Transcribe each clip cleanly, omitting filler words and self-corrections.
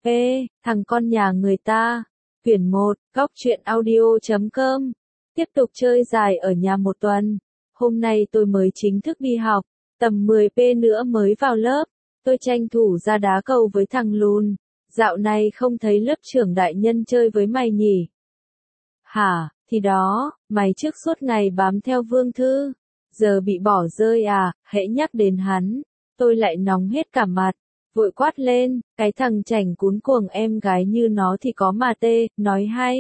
Thằng con nhà người ta. Quyển 1, Góc truyện audio.com. Tiếp tục chơi dài ở nhà một tuần. Hôm nay tôi mới chính thức đi học. Tầm 10p nữa mới vào lớp. Tôi tranh thủ ra đá cầu với thằng lùn. Dạo này không thấy lớp trưởng đại nhân chơi với mày nhỉ? Hả, thì đó, mày trước suốt ngày bám theo Vương Thư. Giờ bị bỏ rơi à, hễ nhắc đến hắn. Tôi lại nóng hết cả mặt. Vội quát lên, cái thằng chảnh cún cuồng em gái như nó thì có mà tê, nói hay.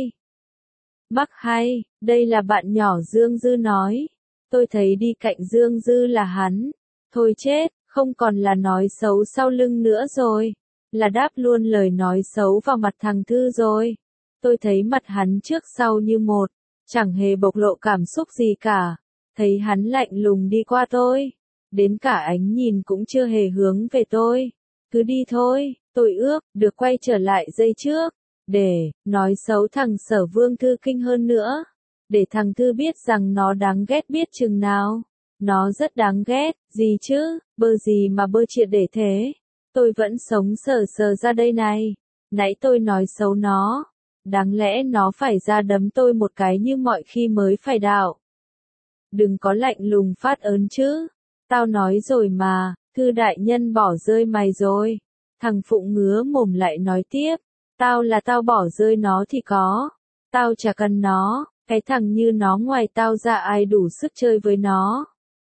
Bác hay, đây là bạn nhỏ Dương Dư nói. Tôi thấy đi cạnh Dương Dư là hắn. Thôi chết, không còn là nói xấu sau lưng nữa rồi. Là đáp luôn lời nói xấu vào mặt thằng Thư rồi. Tôi thấy mặt hắn trước sau như một, chẳng hề bộc lộ cảm xúc gì cả. Thấy hắn lạnh lùng đi qua tôi. Đến cả ánh nhìn cũng chưa hề hướng về tôi. Cứ đi thôi, tôi ước, được quay trở lại giây trước. Để, nói xấu thằng Sở Vương Thư Kinh hơn nữa. Để thằng Thư biết rằng nó đáng ghét biết chừng nào. Nó rất đáng ghét, gì chứ, bơ gì mà bơ triệt để thế. Tôi vẫn sống sờ sờ ra đây này. Nãy tôi nói xấu nó. Đáng lẽ nó phải ra đấm tôi một cái như mọi khi mới phải đạo. Đừng có lạnh lùng phát ớn chứ. Tao nói rồi mà, Thư đại nhân bỏ rơi mày rồi. Thằng Phụng ngứa mồm lại nói tiếp. Tao bỏ rơi nó thì có. Tao chả cần nó, cái thằng như nó ngoài tao ra ai đủ sức chơi với nó.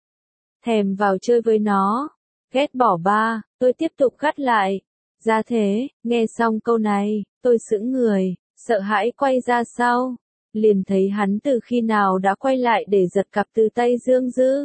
Thèm vào chơi với nó. Ghét bỏ ba, tôi tiếp tục gắt lại. Ra thế, nghe xong câu này, tôi sững người, sợ hãi quay ra sau. Liền thấy hắn từ khi nào đã quay lại để giật cặp từ tay Dương Dư.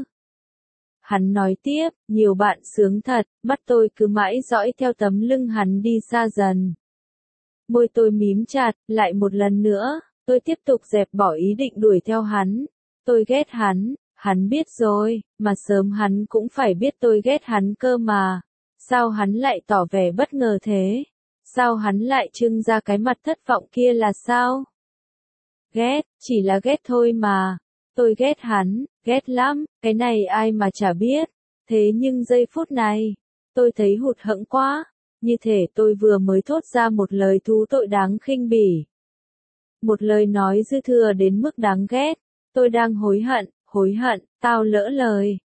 Hắn nói tiếp, nhiều bạn sướng thật, mắt tôi cứ mãi dõi theo tấm lưng hắn đi xa dần. Môi tôi mím chặt, lại một lần nữa, tôi tiếp tục dẹp bỏ ý định đuổi theo hắn. Tôi ghét hắn biết rồi, mà sớm hắn cũng phải biết tôi ghét hắn cơ mà. Sao hắn lại tỏ vẻ bất ngờ thế? Sao hắn lại trưng ra cái mặt thất vọng kia là sao? Ghét, chỉ là ghét thôi mà. Tôi ghét hắn, ghét lắm, cái này ai mà chả biết. Thế nhưng giây phút này, tôi thấy hụt hẫng quá. Như thể tôi vừa mới thốt ra một lời thú tội đáng khinh bỉ. Một lời nói dư thừa đến mức đáng ghét. Tôi đang hối hận, tao lỡ lời,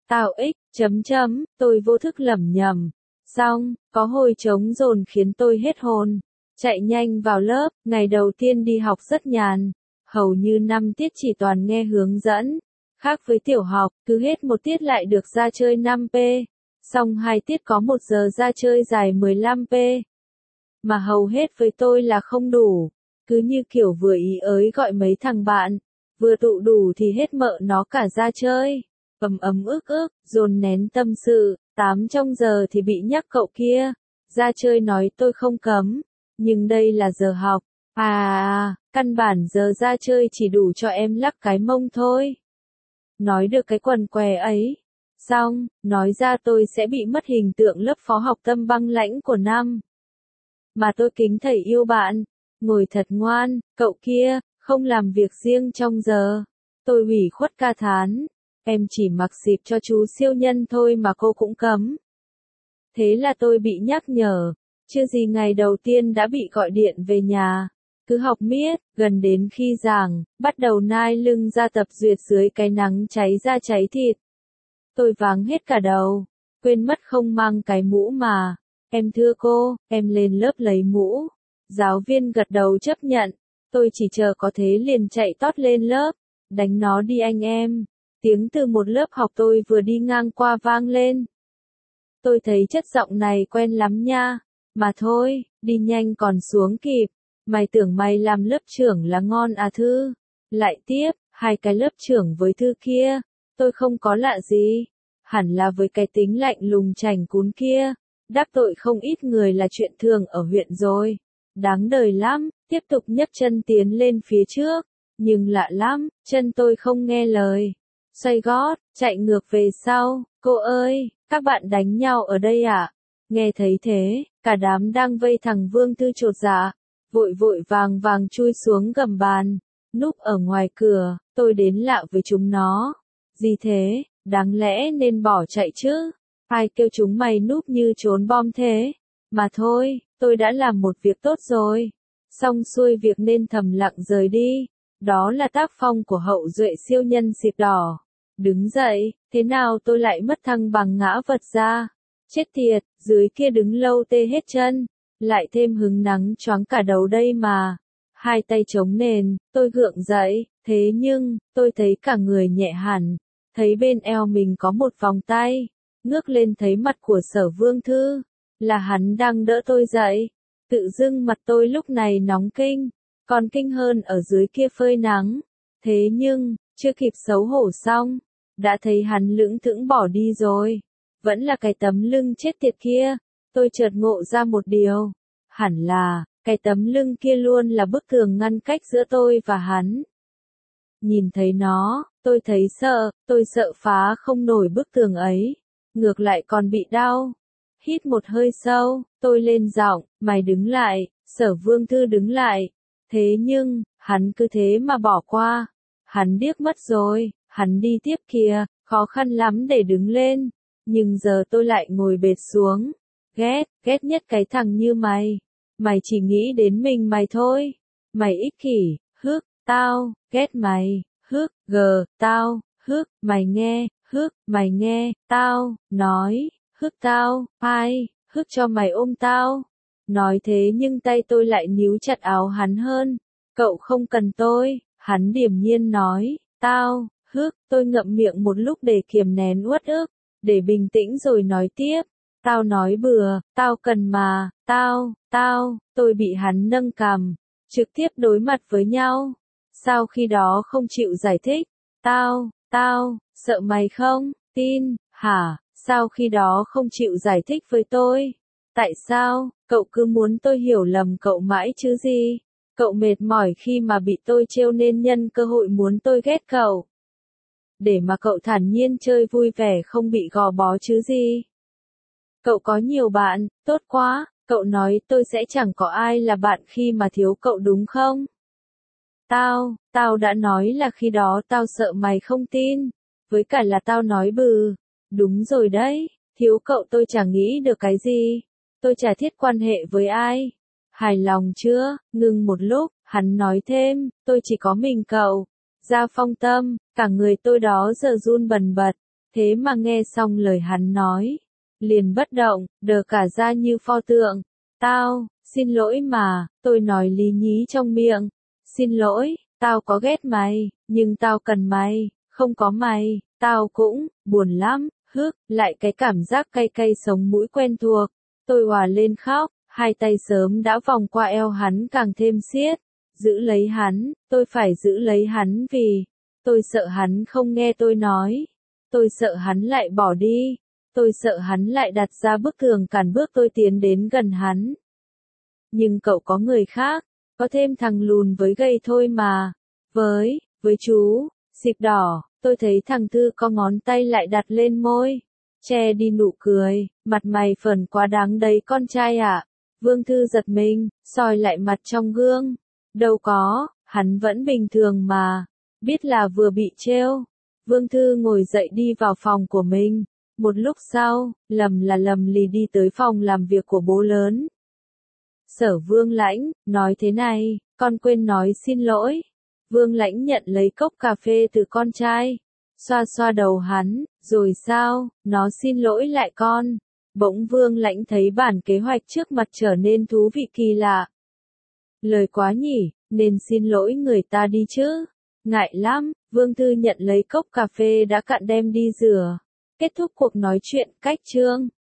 tôi vô thức lẩm nhẩm. Xong, có hồi trống dồn khiến tôi hết hồn. Chạy nhanh vào lớp, ngày đầu tiên đi học rất nhàn. Hầu như 5 tiết chỉ toàn nghe hướng dẫn. Khác với tiểu học, cứ hết một tiết lại được ra chơi 5p. Xong 2 tiết có 1 giờ ra chơi dài 15p. Mà hầu hết với tôi là không đủ. Cứ như kiểu vừa ý ới gọi mấy thằng bạn. Vừa tụ đủ thì hết mợ nó cả ra chơi. Ấm ức, dồn nén tâm sự. 8 trong giờ thì bị nhắc cậu kia. Ra chơi nói tôi không cấm. Nhưng đây là giờ học. Căn bản giờ ra chơi chỉ đủ cho em lắc cái mông thôi. Nói được cái quần què ấy. Xong, nói ra tôi sẽ bị mất hình tượng lớp phó học tâm băng lãnh của năm. Mà tôi kính thầy yêu bạn. Ngồi thật ngoan, cậu kia, không làm việc riêng trong giờ. Tôi ủy khuất ca thán. Em chỉ mặc xịp cho chú siêu nhân thôi mà cô cũng cấm. Thế là tôi bị nhắc nhở. Chưa gì ngày đầu tiên đã bị gọi điện về nhà. Cứ học miết, gần đến khi giảng, bắt đầu nai lưng ra tập duyệt dưới cái nắng cháy da cháy thịt. Tôi váng hết cả đầu. Quên mất không mang cái mũ mà. Em thưa cô, em lên lớp lấy mũ. Giáo viên gật đầu chấp nhận. Tôi chỉ chờ có thế liền chạy tót lên lớp. Đánh nó đi anh em. Tiếng từ một lớp học tôi vừa đi ngang qua vang lên. Tôi thấy chất giọng này quen lắm nha. Mà thôi, đi nhanh còn xuống kịp. Mày tưởng mày làm lớp trưởng là ngon à Thư? Lại tiếp, 2 cái lớp trưởng với Thư kia. Tôi không có lạ gì. Hẳn là với cái tính lạnh lùng chảnh cún kia. Đắc tội không ít người là chuyện thường ở huyện rồi. Đáng đời lắm, tiếp tục nhấc chân tiến lên phía trước. Nhưng lạ lắm, chân tôi không nghe lời. Xoay gót, chạy ngược về sau. Cô ơi, các bạn đánh nhau ở đây à? Nghe thấy thế, cả đám đang vây thằng Vương Thư chột dạ. Vội vàng chui xuống gầm bàn. Núp ở ngoài cửa, tôi đến lạ với chúng nó. Gì thế, đáng lẽ nên bỏ chạy chứ? Ai kêu chúng mày núp như trốn bom thế? Mà thôi, tôi đã làm một việc tốt rồi. Xong xuôi việc nên thầm lặng rời đi. Đó là tác phong của hậu duệ siêu nhân xịp đỏ. Đứng dậy, thế nào tôi lại mất thăng bằng ngã vật ra. Chết tiệt, dưới kia đứng lâu tê hết chân. Lại thêm hứng nắng choáng cả đầu đây mà. Hai tay chống nền, tôi gượng dậy, thế nhưng, tôi thấy cả người nhẹ hẳn. Thấy bên eo mình có một vòng tay. Ngước lên thấy mặt của Sở Vương Thư. Là hắn đang đỡ tôi dậy. Tự dưng mặt tôi lúc này nóng kinh. Còn kinh hơn ở dưới kia phơi nắng. Thế nhưng, chưa kịp xấu hổ xong. Đã thấy hắn lững thững bỏ đi rồi. Vẫn là cái tấm lưng chết tiệt kia. Tôi chợt ngộ ra một điều. Hẳn là, cái tấm lưng kia luôn là bức tường ngăn cách giữa tôi và hắn. Nhìn thấy nó, tôi thấy sợ, tôi sợ phá không nổi bức tường ấy. Ngược lại còn bị đau. Hít một hơi sâu, tôi lên giọng, mày đứng lại, Sở Vương Thư đứng lại. Thế nhưng, hắn cứ thế mà bỏ qua. Hắn điếc mất rồi, hắn đi tiếp kìa, khó khăn lắm để đứng lên. Nhưng giờ tôi lại ngồi bệt xuống. Ghét nhất cái thằng như mày. Mày chỉ nghĩ đến mình mày thôi. Mày ích kỷ, tao, ghét mày, tao, mày nghe, mày nghe, tao, nói, tao, ai, cho mày ôm tao. Nói thế nhưng tay tôi lại níu chặt áo hắn hơn. Cậu không cần tôi, hắn điềm nhiên nói, tao, tôi ngậm miệng một lúc để kiềm nén uất ức, để bình tĩnh rồi nói tiếp. Tao nói bừa, tao cần mà, tôi bị hắn nâng cằm, trực tiếp đối mặt với nhau. Sao khi đó không chịu giải thích? Tao, sợ mày không, tin, hả? Sao khi đó không chịu giải thích với tôi? Tại sao, cậu cứ muốn tôi hiểu lầm cậu mãi chứ gì? Cậu mệt mỏi khi mà bị tôi trêu nên nhân cơ hội muốn tôi ghét cậu. Để mà cậu thản nhiên chơi vui vẻ không bị gò bó chứ gì? Cậu có nhiều bạn, tốt quá, cậu nói tôi sẽ chẳng có ai là bạn khi mà thiếu cậu đúng không? Tao đã nói là khi đó tao sợ mày không tin, với cả là tao nói bừa. Đúng rồi đấy, thiếu cậu tôi chẳng nghĩ được cái gì, tôi chả thiết quan hệ với ai. Hài lòng chưa? Ngừng một lúc, hắn nói thêm, tôi chỉ có mình cậu. Ra Phong tâm, cả người tôi đó giờ run bần bật, thế mà nghe xong lời hắn nói. Liền bất động, đờ cả ra như pho tượng. Xin lỗi mà, tôi nói lý nhí trong miệng. Xin lỗi, tao có ghét mày, nhưng tao cần mày, không có mày, tao cũng, buồn lắm, lại cái cảm giác cay cay sống mũi quen thuộc. Tôi òa lên khóc, hai tay sớm đã vòng qua eo hắn càng thêm siết. Giữ lấy hắn, tôi phải giữ lấy hắn vì, tôi sợ hắn không nghe tôi nói. Tôi sợ hắn lại bỏ đi. Tôi sợ hắn lại đặt ra bức tường cản bước tôi tiến đến gần hắn. Nhưng cậu có người khác, có thêm thằng lùn với gầy thôi mà. Với chú, xịp đỏ, tôi thấy thằng Thư có ngón tay lại đặt lên môi. Che đi nụ cười, mặt mày phởn quá đáng đấy con trai ạ. Vương Thư giật mình, soi lại mặt trong gương. Đâu có, hắn vẫn bình thường mà. Biết là vừa bị trêu. Vương Thư ngồi dậy đi vào phòng của mình. Một lúc sau, lầm lì đi tới phòng làm việc của bố lớn. Sở Vương Lãnh, nói thế này, con quên nói xin lỗi. Vương Lãnh nhận lấy cốc cà phê từ con trai. Xoa xoa đầu hắn, rồi sao, nó xin lỗi lại con. Bỗng Vương Lãnh thấy bản kế hoạch trước mặt trở nên thú vị kỳ lạ. Lời quá nhỉ, nên xin lỗi người ta đi chứ. Ngại lắm, Vương Thư nhận lấy cốc cà phê đã cạn đem đi rửa. Kết thúc cuộc nói chuyện cách chương.